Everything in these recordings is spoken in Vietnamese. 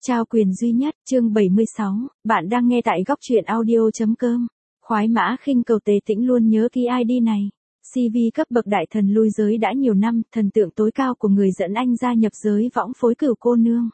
Trao quyền duy nhất, chương 76, bạn đang nghe tại góc truyện audio.com. Khoái mã khinh cầu Tề Tĩnh luôn nhớ ký ID này. CV cấp bậc đại thần lui giới đã nhiều năm, thần tượng tối cao của người dẫn anh gia nhập giới võng phối Cửu cô nương.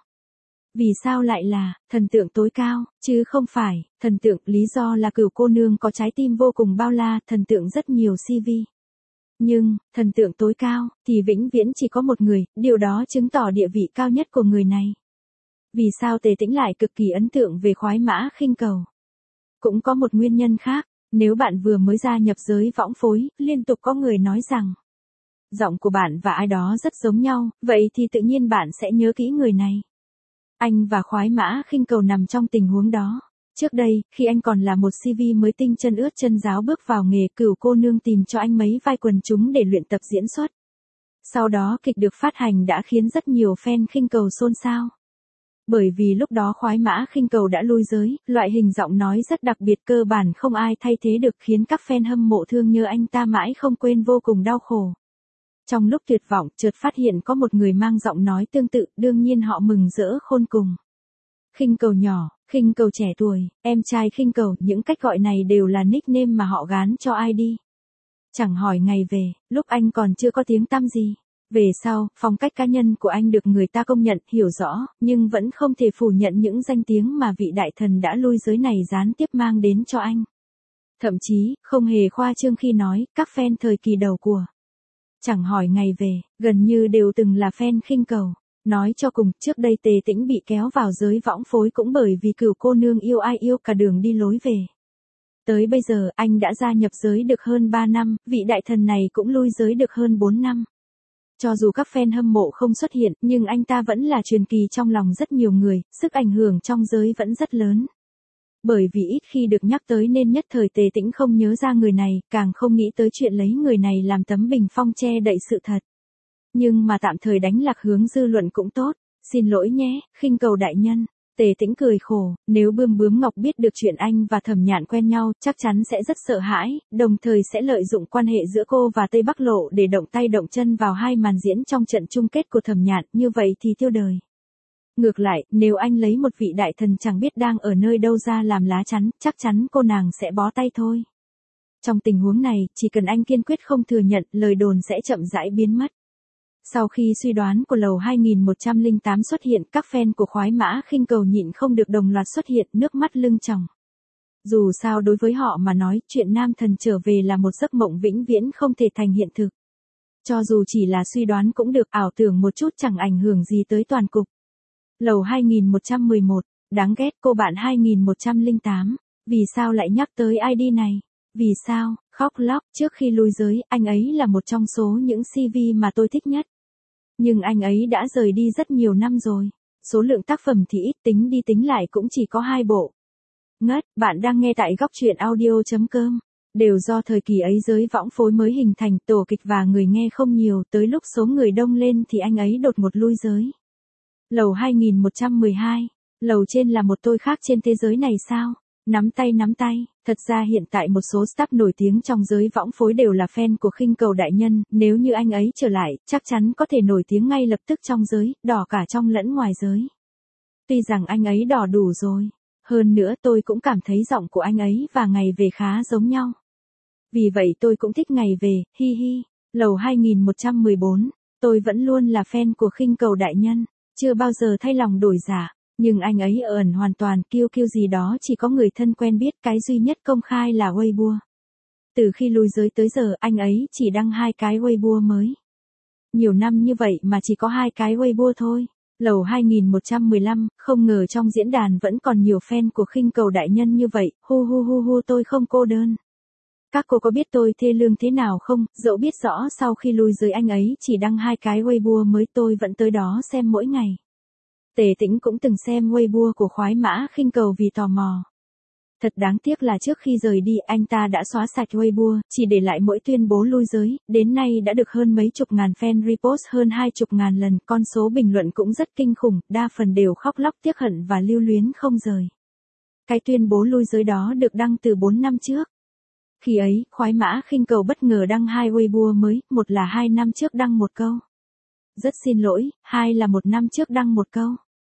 Vì sao lại là thần tượng tối cao, chứ không phải thần tượng, lý do là Cửu cô nương có trái tim vô cùng bao la, thần tượng rất nhiều CV. Nhưng, thần tượng tối cao, thì vĩnh viễn chỉ có một người, điều đó chứng tỏ địa vị cao nhất của người này. Vì sao Tề Tĩnh lại cực kỳ ấn tượng về khoái mã khinh cầu? Cũng có một nguyên nhân khác, nếu bạn vừa mới gia nhập giới võng phối, liên tục có người nói rằng giọng của bạn và ai đó rất giống nhau, vậy thì tự nhiên bạn sẽ nhớ kỹ người này. Anh và khoái mã khinh cầu nằm trong tình huống đó. Trước đây, khi anh còn là một CV mới tinh chân ướt chân ráo bước vào nghề, Cửu cô nương tìm cho anh mấy vai quần chúng để luyện tập diễn xuất. Sau đó kịch được phát hành đã khiến rất nhiều fan khinh cầu xôn xao. Bởi vì lúc đó khoái mã khinh cầu đã lui giới, loại hình giọng nói rất đặc biệt cơ bản không ai thay thế được, khiến các fan hâm mộ thương nhớ anh ta mãi không quên, vô cùng đau khổ. Trong lúc tuyệt vọng, chợt phát hiện có một người mang giọng nói tương tự, đương nhiên họ mừng rỡ khôn cùng. Khinh cầu nhỏ, khinh cầu trẻ tuổi, em trai khinh cầu, những cách gọi này đều là nickname mà họ gán cho ID. Chẳng hỏi ngày về, lúc anh còn chưa có tiếng tăm gì. Về sau, phong cách cá nhân của anh được người ta công nhận, hiểu rõ, nhưng vẫn không thể phủ nhận những danh tiếng mà vị đại thần đã lui giới này gián tiếp mang đến cho anh. Thậm chí, không hề khoa trương khi nói, các fan thời kỳ đầu của Chẳng hỏi ngày về, gần như đều từng là fan khinh cầu. Nói cho cùng, trước đây Tề Tĩnh bị kéo vào giới võng phối cũng bởi vì Cửu cô nương yêu ai yêu cả đường đi lối về. Tới bây giờ, anh đã gia nhập giới được hơn 3 năm, vị đại thần này cũng lui giới được hơn 4 năm. Cho dù các fan hâm mộ không xuất hiện, nhưng anh ta vẫn là truyền kỳ trong lòng rất nhiều người, sức ảnh hưởng trong giới vẫn rất lớn. Bởi vì ít khi được nhắc tới nên nhất thời Tề Tĩnh không nhớ ra người này, càng không nghĩ tới chuyện lấy người này làm tấm bình phong che đậy sự thật. Nhưng mà tạm thời đánh lạc hướng dư luận cũng tốt. Xin lỗi nhé, khinh cầu đại nhân. Tề Tĩnh cười khổ, nếu Bươm Bướm Ngọc biết được chuyện anh và Thẩm Nhạn quen nhau, chắc chắn sẽ rất sợ hãi, đồng thời sẽ lợi dụng quan hệ giữa cô và Tây Bắc Lộ để động tay động chân vào hai màn diễn trong trận chung kết của Thẩm Nhạn, như vậy thì tiêu đời. Ngược lại, nếu anh lấy một vị đại thần chẳng biết đang ở nơi đâu ra làm lá chắn, chắc chắn cô nàng sẽ bó tay thôi. Trong tình huống này, chỉ cần anh kiên quyết không thừa nhận, lời đồn sẽ chậm rãi biến mất. Sau khi suy đoán của lầu 2108 xuất hiện, các fan của khoái mã khinh cầu nhịn không được đồng loạt xuất hiện, nước mắt lưng tròng. Dù sao đối với họ mà nói, chuyện nam thần trở về là một giấc mộng vĩnh viễn không thể thành hiện thực. Cho dù chỉ là suy đoán cũng được, ảo tưởng một chút chẳng ảnh hưởng gì tới toàn cục. Lầu 2111, đáng ghét cô bạn 2108, vì sao lại nhắc tới ID này? Vì sao, khóc lóc, trước khi lui giới, anh ấy là một trong số những CV mà tôi thích nhất. Nhưng anh ấy đã rời đi rất nhiều năm rồi. Số lượng tác phẩm thì ít, tính đi tính lại cũng chỉ có 2 bộ. Ngất, bạn đang nghe tại góc truyện audio.com. Đều do thời kỳ ấy giới võng phối mới hình thành, tổ kịch và người nghe không nhiều, tới lúc số người đông lên thì anh ấy đột ngột lui giới. Lầu 2112, lầu trên là một tôi khác trên thế giới này sao? Nắm tay, thật ra hiện tại một số staff nổi tiếng trong giới võng phối đều là fan của khinh cầu đại nhân, nếu như anh ấy trở lại, chắc chắn có thể nổi tiếng ngay lập tức trong giới, đỏ cả trong lẫn ngoài giới. Tuy rằng anh ấy đỏ đủ rồi, hơn nữa tôi cũng cảm thấy giọng của anh ấy và ngày về khá giống nhau. Vì vậy tôi cũng thích ngày về, hi hi. Lầu 2114, tôi vẫn luôn là fan của khinh cầu đại nhân, chưa bao giờ thay lòng đổi dạ. Nhưng anh ấy ẩn hoàn toàn, kiêu gì đó chỉ có người thân quen biết, cái duy nhất công khai là Weibo. Từ khi lui giới tới giờ, anh ấy chỉ đăng 2 cái Weibo mới. Nhiều năm như vậy mà chỉ có 2 cái Weibo thôi. Lầu 2115, không ngờ trong diễn đàn vẫn còn nhiều fan của khinh cầu đại nhân như vậy, hu tôi không cô đơn. Các cô có biết tôi thê lương thế nào không? Dẫu biết rõ sau khi lui giới anh ấy chỉ đăng 2 cái Weibo mới, tôi vẫn tới đó xem mỗi ngày. Tề Tĩnh cũng từng xem Weibo của khoái mã khinh cầu vì tò mò. Thật đáng tiếc là trước khi rời đi, anh ta đã xóa sạch Weibo, chỉ để lại mỗi tuyên bố lui giới, đến nay đã được hơn mấy chục ngàn fan repost, hơn 20.000 lần, con số bình luận cũng rất kinh khủng, đa phần đều khóc lóc tiếc hận và lưu luyến không rời. Cái tuyên bố lui giới đó được đăng từ 4 năm trước. Khi ấy, khoái mã khinh cầu bất ngờ đăng 2 Weibo mới, một là 2 năm trước đăng một câu. Rất xin lỗi, 2 là 1 năm trước đăng một câu.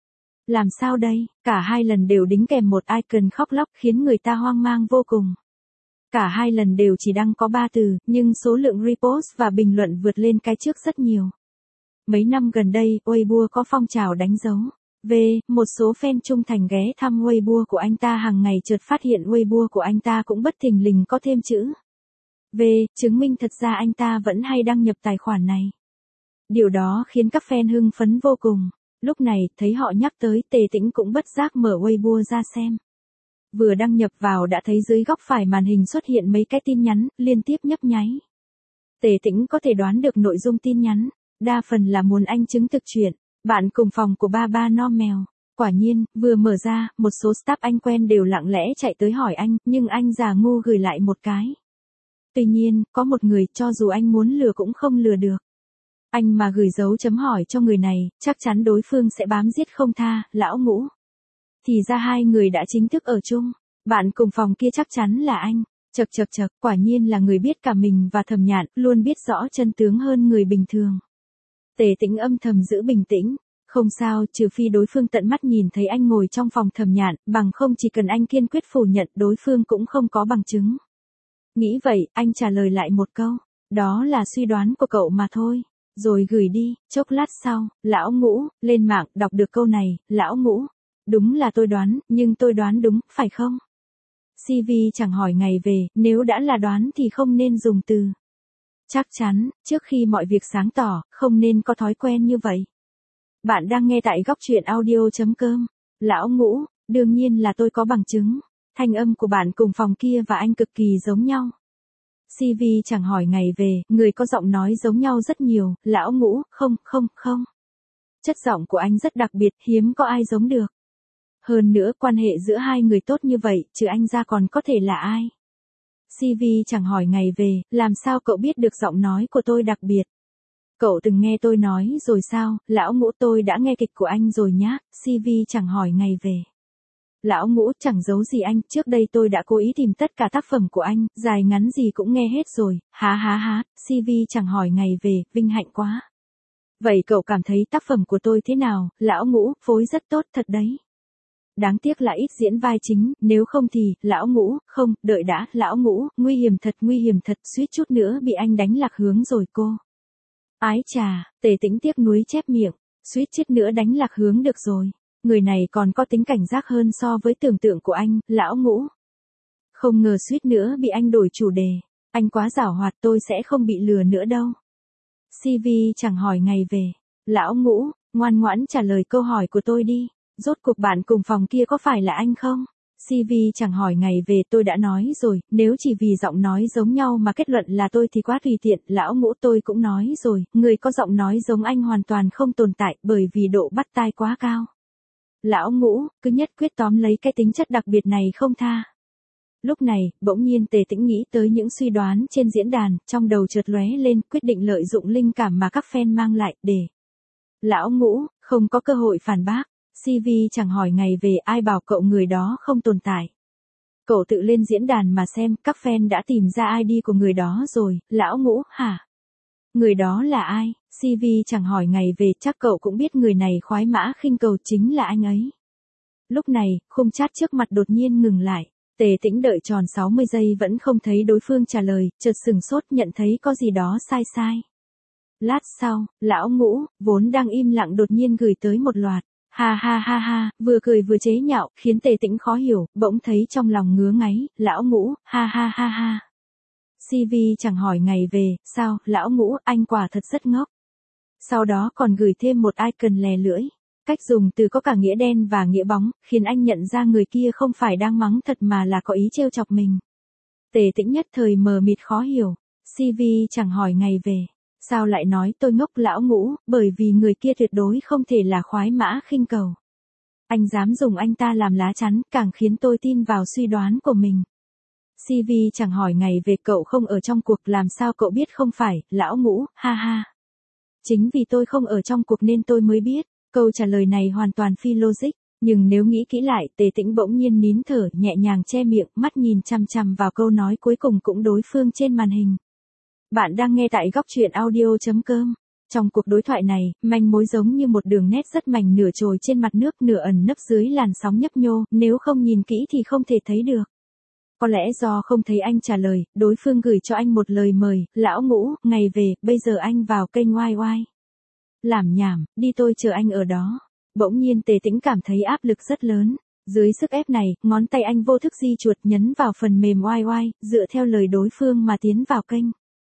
Làm sao đây? Cả hai lần đều đính kèm một icon khóc lóc khiến người ta hoang mang vô cùng. Cả hai lần đều chỉ đăng có 3 từ, nhưng số lượng repost và bình luận vượt lên cái trước rất nhiều. Mấy năm gần đây, Weibo có phong trào đánh dấu. Một số fan trung thành ghé thăm Weibo của anh ta hàng ngày chợt phát hiện Weibo của anh ta cũng bất thình lình có thêm chữ chứng minh thật ra anh ta vẫn hay đăng nhập tài khoản này. Điều đó khiến các fan hưng phấn vô cùng. Lúc này, thấy họ nhắc tới, Tề Tĩnh cũng bất giác mở Weibo ra xem. Vừa đăng nhập vào đã thấy dưới góc phải màn hình xuất hiện mấy cái tin nhắn, liên tiếp nhấp nháy. Tề Tĩnh có thể đoán được nội dung tin nhắn, đa phần là muốn anh chứng thực chuyện, bạn cùng phòng của ba no mèo. Quả nhiên, vừa mở ra, một số staff anh quen đều lặng lẽ chạy tới hỏi anh, nhưng anh già ngu gửi lại một cái. Tuy nhiên, có một người cho dù anh muốn lừa cũng không lừa được. Anh mà gửi dấu chấm hỏi cho người này, chắc chắn đối phương sẽ bám giết không tha, lão Ngũ. Thì ra hai người đã chính thức ở chung. Bạn cùng phòng kia chắc chắn là anh. Chậc, quả nhiên là người biết cả mình và Thẩm Nhạn, luôn biết rõ chân tướng hơn người bình thường. Tề Tĩnh âm thầm giữ bình tĩnh. Không sao, trừ phi đối phương tận mắt nhìn thấy anh ngồi trong phòng Thẩm Nhạn, bằng không chỉ cần anh kiên quyết phủ nhận đối phương cũng không có bằng chứng. Nghĩ vậy, anh trả lời lại một câu. Đó là suy đoán của cậu mà thôi. Rồi gửi đi. Chốc lát sau, lão Ngũ lên mạng đọc được câu này. Lão Ngũ, đúng là tôi đoán, nhưng tôi đoán đúng, phải không? CV chẳng hỏi ngày về, nếu đã là đoán thì không nên dùng từ chắc chắn, trước khi mọi việc sáng tỏ, không nên có thói quen như vậy. Bạn đang nghe tại góc truyện audio.com. Lão Ngũ, đương nhiên là tôi có bằng chứng. Thanh âm của bạn cùng phòng kia và anh cực kỳ giống nhau. CV chẳng hỏi ngày về, người có giọng nói giống nhau rất nhiều. Lão Ngũ, không. Chất giọng của anh rất đặc biệt, hiếm có ai giống được. Hơn nữa, quan hệ giữa hai người tốt như vậy, trừ anh ra còn có thể là ai? CV chẳng hỏi ngày về, làm sao cậu biết được giọng nói của tôi đặc biệt? Cậu từng nghe tôi nói rồi sao? Lão Ngũ, tôi đã nghe kịch của anh rồi nhá. CV chẳng hỏi ngày về. Lão Ngũ, chẳng giấu gì anh, trước đây tôi đã cố ý tìm tất cả tác phẩm của anh, dài ngắn gì cũng nghe hết rồi. Há. CV chẳng hỏi ngày về, vinh hạnh quá. Vậy cậu cảm thấy tác phẩm của tôi thế nào? Lão Ngũ, phối rất tốt thật đấy. Đáng tiếc là ít diễn vai chính, nếu không thì, Lão Ngũ, không, đợi đã, Lão Ngũ, nguy hiểm thật, suýt chút nữa bị anh đánh lạc hướng rồi cô. Ái chà, Tề Tĩnh tiếc nuối chép miệng, suýt chết nữa đánh lạc hướng được rồi. Người này còn có tính cảnh giác hơn so với tưởng tượng của anh, Lão Ngũ. Không ngờ suýt nữa bị anh đổi chủ đề. Anh quá giảo hoạt, tôi sẽ không bị lừa nữa đâu. CV chẳng hỏi ngày về. Lão Ngũ, ngoan ngoãn trả lời câu hỏi của tôi đi. Rốt cuộc bạn cùng phòng kia có phải là anh không? CV chẳng hỏi ngày về, tôi đã nói rồi, nếu chỉ vì giọng nói giống nhau mà kết luận là tôi thì quá tùy tiện. Lão Ngũ, tôi cũng nói rồi, người có giọng nói giống anh hoàn toàn không tồn tại bởi vì độ bắt tai quá cao. Lão Ngũ, cứ nhất quyết tóm lấy cái tính chất đặc biệt này không tha. Lúc này, bỗng nhiên Tề Tĩnh nghĩ tới những suy đoán trên diễn đàn, trong đầu chợt lóe lên, quyết định lợi dụng linh cảm mà các fan mang lại, để Lão Ngũ không có cơ hội phản bác. CV chẳng hỏi ngày về, ai bảo cậu người đó không tồn tại. Cậu tự lên diễn đàn mà xem, các fan đã tìm ra ID của người đó rồi. Lão Ngũ, hả? Người đó là ai? CV chẳng hỏi ngày về, chắc cậu cũng biết người này khoái mã khinh cầu chính là anh ấy. Lúc này, khung chat trước mặt đột nhiên ngừng lại. Tề Tĩnh đợi tròn 60 giây vẫn không thấy đối phương trả lời, chợt sừng sốt nhận thấy có gì đó sai. Lát sau, Lão Ngũ, vốn đang im lặng đột nhiên gửi tới một loạt. Ha, vừa cười vừa chế nhạo, khiến Tề Tĩnh khó hiểu, bỗng thấy trong lòng ngứa ngáy. Lão Ngũ, ha. CV chẳng hỏi ngày về, sao, Lão Ngũ, anh quả thật rất ngốc. Sau đó còn gửi thêm một icon lè lưỡi. Cách dùng từ có cả nghĩa đen và nghĩa bóng, khiến anh nhận ra người kia không phải đang mắng thật mà là có ý trêu chọc mình. Tề Tĩnh nhất thời mờ mịt khó hiểu. CV chẳng hỏi ngày về. Sao lại nói tôi ngốc? Lão Ngũ, bởi vì người kia tuyệt đối không thể là khoái mã khinh cầu. Anh dám dùng anh ta làm lá chắn, càng khiến tôi tin vào suy đoán của mình. CV chẳng hỏi ngày về, cậu không ở trong cuộc, làm sao cậu biết không phải? Lão Ngũ, ha. Chính vì tôi không ở trong cuộc nên tôi mới biết. Câu trả lời này hoàn toàn phi logic, nhưng nếu nghĩ kỹ lại, Tề Tĩnh bỗng nhiên nín thở, nhẹ nhàng che miệng, mắt nhìn chằm vào câu nói cuối cùng cũng đối phương trên màn hình. Bạn đang nghe tại góc truyện audio.com. Trong cuộc đối thoại này, manh mối giống như một đường nét rất mảnh nửa trồi trên mặt nước nửa ẩn nấp dưới làn sóng nhấp nhô, nếu không nhìn kỹ thì không thể thấy được. Có lẽ do không thấy anh trả lời, đối phương gửi cho anh một lời mời, lão Ngũ, ngày về, bây giờ anh vào kênh oai oai. Làm nhảm, đi tôi chờ anh ở đó. Bỗng nhiên Tề Tĩnh cảm thấy áp lực rất lớn. Dưới sức ép này, ngón tay anh vô thức di chuột nhấn vào phần mềm oai oai, dựa theo lời đối phương mà tiến vào kênh.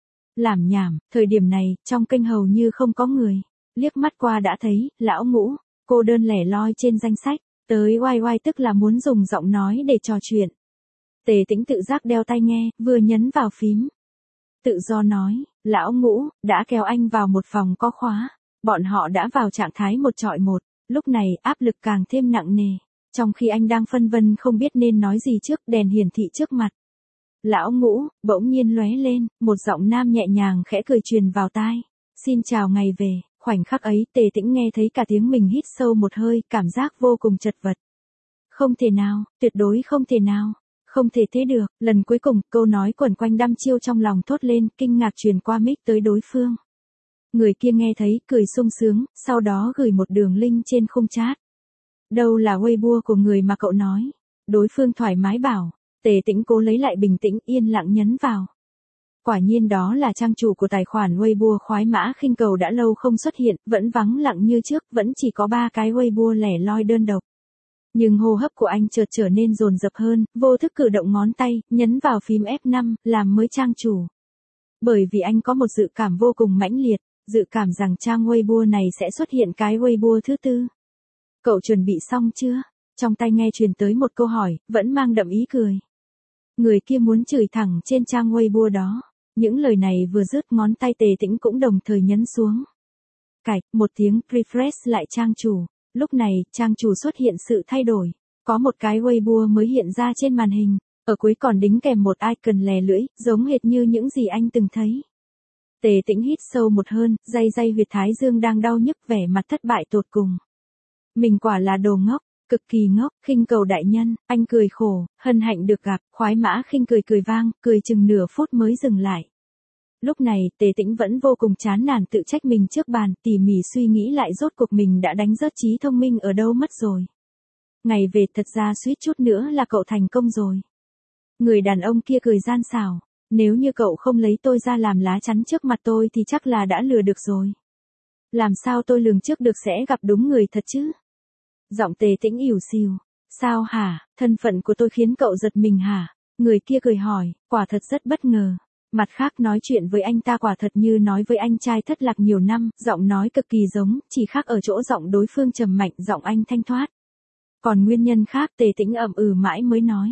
Làm nhảm, thời điểm này, trong kênh hầu như không có người. Liếc mắt qua đã thấy, lão Ngũ, cô đơn lẻ loi trên danh sách, tới oai oai tức là muốn dùng giọng nói để trò chuyện. Tề Tĩnh tự giác đeo tai nghe, vừa nhấn vào phím. Tự do nói, lão Ngũ, đã kéo anh vào một phòng có khóa. Bọn họ đã vào trạng thái một chọi một, lúc này áp lực càng thêm nặng nề. Trong khi anh đang phân vân không biết nên nói gì trước, đèn hiển thị trước mặt. Lão Ngũ, bỗng nhiên lóe lên, một giọng nam nhẹ nhàng khẽ cười truyền vào tai. Xin chào ngày về, khoảnh khắc ấy Tề Tĩnh nghe thấy cả tiếng mình hít sâu một hơi, cảm giác vô cùng chật vật. Không thể nào, tuyệt đối không thể nào. Không thể thế được, lần cuối cùng, câu nói quẩn quanh đăm chiêu trong lòng thốt lên, kinh ngạc truyền qua mic tới đối phương. Người kia nghe thấy, cười sung sướng, sau đó gửi một đường link trên khung chat. Đâu là Weibo của người mà cậu nói? Đối phương thoải mái bảo. Tề Tĩnh cố lấy lại bình tĩnh, yên lặng nhấn vào. Quả nhiên đó là trang chủ của tài khoản Weibo khoái mã khinh cầu đã lâu không xuất hiện, vẫn vắng lặng như trước, vẫn chỉ có 3 cái Weibo lẻ loi đơn độc. Nhưng hô hấp của anh chợt trở nên dồn dập hơn, vô thức cử động ngón tay, nhấn vào phím F5, làm mới trang chủ. Bởi vì anh có một dự cảm vô cùng mãnh liệt, dự cảm rằng trang Weibo này sẽ xuất hiện cái Weibo thứ 4. Cậu chuẩn bị xong chưa? Trong tai nghe truyền tới một câu hỏi, vẫn mang đậm ý cười. Người kia muốn chửi thẳng trên trang Weibo đó. Những lời này vừa dứt ngón tay Tề Tĩnh cũng đồng thời nhấn xuống. Cạch, một tiếng refresh lại trang chủ. Lúc này, trang chủ xuất hiện sự thay đổi. Có một cái Weibo mới hiện ra trên màn hình. Ở cuối còn đính kèm một icon lè lưỡi, giống hệt như những gì anh từng thấy. Tề Tĩnh hít sâu một hơi, day huyệt thái dương đang đau nhức, vẻ mặt thất bại tột cùng. Mình quả là đồ ngốc, cực kỳ ngốc, khinh cầu đại nhân, anh cười khổ, hân hạnh được gặp, khoái mã khinh cười vang, cười chừng nửa phút mới dừng lại. Lúc này, Tề Tĩnh vẫn vô cùng chán nản tự trách mình trước bàn, tỉ mỉ suy nghĩ lại rốt cuộc mình đã đánh rớt trí thông minh ở đâu mất rồi. Ngày về thật ra suýt chút nữa là cậu thành công rồi. Người đàn ông kia cười gian xảo, nếu như cậu không lấy tôi ra làm lá chắn trước mặt tôi thì chắc là đã lừa được rồi. Làm sao tôi lường trước được sẽ gặp đúng người thật chứ? Giọng Tề Tĩnh ỉu xìu. Sao hả, thân phận của tôi khiến cậu giật mình hả? Người kia cười hỏi, quả thật rất bất ngờ. Mặt khác nói chuyện với anh ta quả thật như nói với anh trai thất lạc nhiều năm, giọng nói cực kỳ giống, chỉ khác ở chỗ giọng đối phương trầm mạnh, giọng anh thanh thoát. Còn nguyên nhân khác Tề Tĩnh ậm ừ mãi mới nói.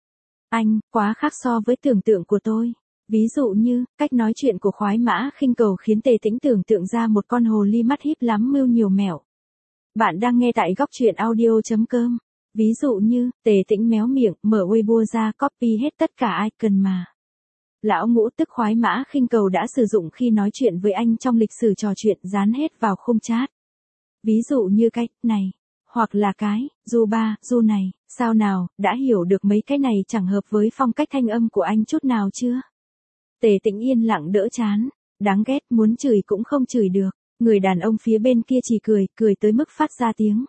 Anh, quá khác so với tưởng tượng của tôi. Ví dụ như, cách nói chuyện của khoái mã khinh cầu khiến Tề Tĩnh tưởng tượng ra một con hồ ly mắt híp lắm mưu nhiều mẹo. Bạn đang nghe tại góc truyện audio.com. Ví dụ như, Tề Tĩnh méo miệng, mở Weibo ra copy hết tất cả icon mà lão Ngũ tức khoái mã khinh cầu đã sử dụng khi nói chuyện với anh trong lịch sử trò chuyện, dán hết vào khung chat. Ví dụ như cái này, hoặc là cái du ba, du này, sao nào, đã hiểu được mấy cái này chẳng hợp với phong cách thanh âm của anh chút nào chưa? Tề Tĩnh yên lặng đỡ chán, đáng ghét, muốn chửi cũng không chửi được. Người đàn ông phía bên kia chỉ cười tới mức phát ra tiếng.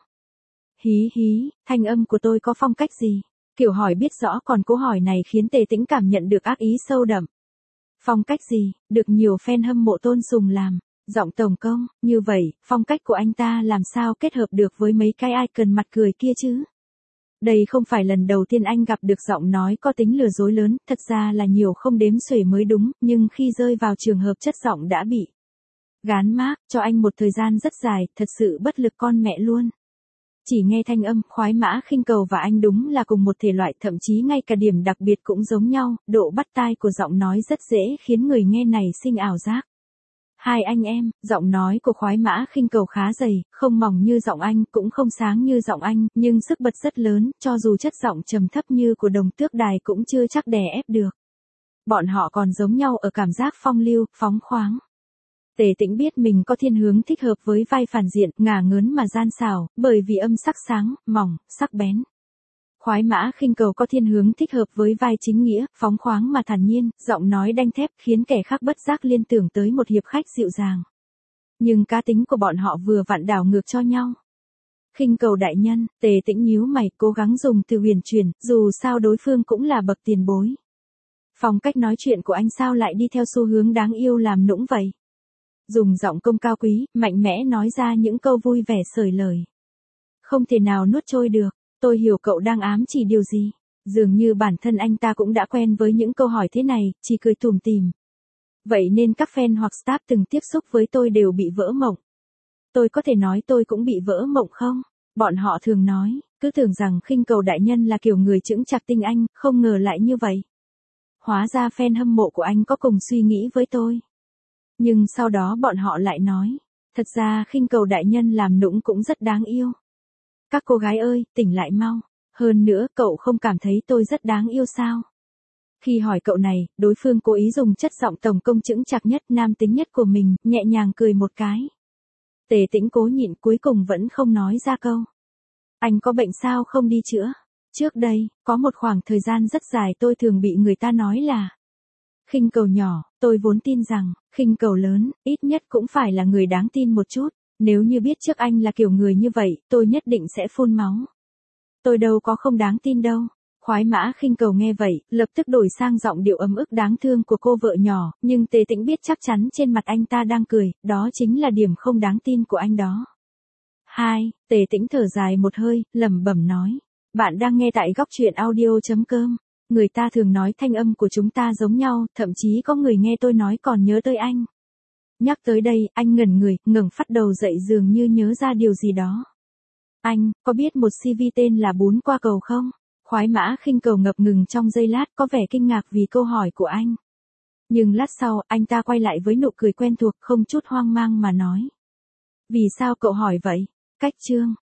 Hí hí, thanh âm của tôi có phong cách gì? Kiểu hỏi biết rõ, còn câu hỏi này khiến Tề Tĩnh cảm nhận được ác ý sâu đậm. Phong cách gì, được nhiều fan hâm mộ tôn sùng làm. Giọng tổng công, như vậy, phong cách của anh ta làm sao kết hợp được với mấy cái icon mặt cười kia chứ? Đây không phải lần đầu tiên anh gặp được giọng nói có tính lừa dối lớn, thật ra là nhiều không đếm xuể mới đúng, nhưng khi rơi vào trường hợp chất giọng đã bị gán mác, cho anh một thời gian rất dài, thật sự bất lực con mẹ luôn. Chỉ nghe thanh âm, khoái mã khinh cầu và anh đúng là cùng một thể loại, thậm chí ngay cả điểm đặc biệt cũng giống nhau, độ bắt tai của giọng nói rất dễ khiến người nghe này sinh ảo giác. Hai anh em, giọng nói của khoái mã khinh cầu khá dày, không mỏng như giọng anh, cũng không sáng như giọng anh, nhưng sức bật rất lớn, cho dù chất giọng trầm thấp như của Đồng Tước Đài cũng chưa chắc đè ép được. Bọn họ còn giống nhau ở cảm giác phong lưu, phóng khoáng. Tề Tĩnh biết mình có thiên hướng thích hợp với vai phản diện, ngả ngớn mà gian xảo, bởi vì âm sắc sáng, mỏng, sắc bén. Khoái mã khinh cầu có thiên hướng thích hợp với vai chính nghĩa, phóng khoáng mà thản nhiên, giọng nói đanh thép khiến kẻ khác bất giác liên tưởng tới một hiệp khách dịu dàng. Nhưng cá tính của bọn họ vừa vặn đảo ngược cho nhau. Khinh cầu đại nhân, Tề Tĩnh nhíu mày, cố gắng dùng từ huyền chuyển, dù sao đối phương cũng là bậc tiền bối. Phong cách nói chuyện của anh sao lại đi theo xu hướng đáng yêu làm nũng vậy? Dùng giọng công cao quý, mạnh mẽ nói ra những câu vui vẻ xởi lời. Không thể nào nuốt trôi được, tôi hiểu cậu đang ám chỉ điều gì. Dường như bản thân anh ta cũng đã quen với những câu hỏi thế này, chỉ cười tủm tỉm. Vậy nên các fan hoặc staff từng tiếp xúc với tôi đều bị vỡ mộng. Tôi có thể nói tôi cũng bị vỡ mộng không? Bọn họ thường nói, cứ tưởng rằng khinh cầu đại nhân là kiểu người chững chạc tinh anh, không ngờ lại như vậy. Hóa ra fan hâm mộ của anh có cùng suy nghĩ với tôi. Nhưng sau đó bọn họ lại nói, thật ra khinh cầu đại nhân làm nũng cũng rất đáng yêu. Các cô gái ơi, tỉnh lại mau. Hơn nữa, cậu không cảm thấy tôi rất đáng yêu sao? Khi hỏi cậu này, đối phương cố ý dùng chất giọng tổng công chững chạc nhất, nam tính nhất của mình, nhẹ nhàng cười một cái. Tề Tĩnh cố nhịn cuối cùng vẫn không nói ra câu. Anh có bệnh sao không đi chữa? Trước đây, có một khoảng thời gian rất dài tôi thường bị người ta nói là khinh cầu nhỏ, tôi vốn tin rằng, khinh cầu lớn, ít nhất cũng phải là người đáng tin một chút. Nếu như biết trước anh là kiểu người như vậy, tôi nhất định sẽ phun máu. Tôi đâu có không đáng tin đâu. Khoái mã khinh cầu nghe vậy, lập tức đổi sang giọng điệu ấm ức đáng thương của cô vợ nhỏ, nhưng Tề Tĩnh biết chắc chắn trên mặt anh ta đang cười, đó chính là điểm không đáng tin của anh đó. 2. Tề Tĩnh thở dài một hơi, lẩm bẩm nói. Bạn đang nghe tại góc truyện audio.com. Người ta thường nói thanh âm của chúng ta giống nhau, thậm chí có người nghe tôi nói còn nhớ tới anh. Nhắc tới đây, anh ngẩn người, ngẩng phát đầu dậy dường như nhớ ra điều gì đó. Anh, có biết một CV tên là Bún Qua Cầu không? Khoái mã khinh cầu ngập ngừng trong giây lát, có vẻ kinh ngạc vì câu hỏi của anh. Nhưng lát sau, anh ta quay lại với nụ cười quen thuộc, không chút hoang mang mà nói. Vì sao cậu hỏi vậy? Cách chương.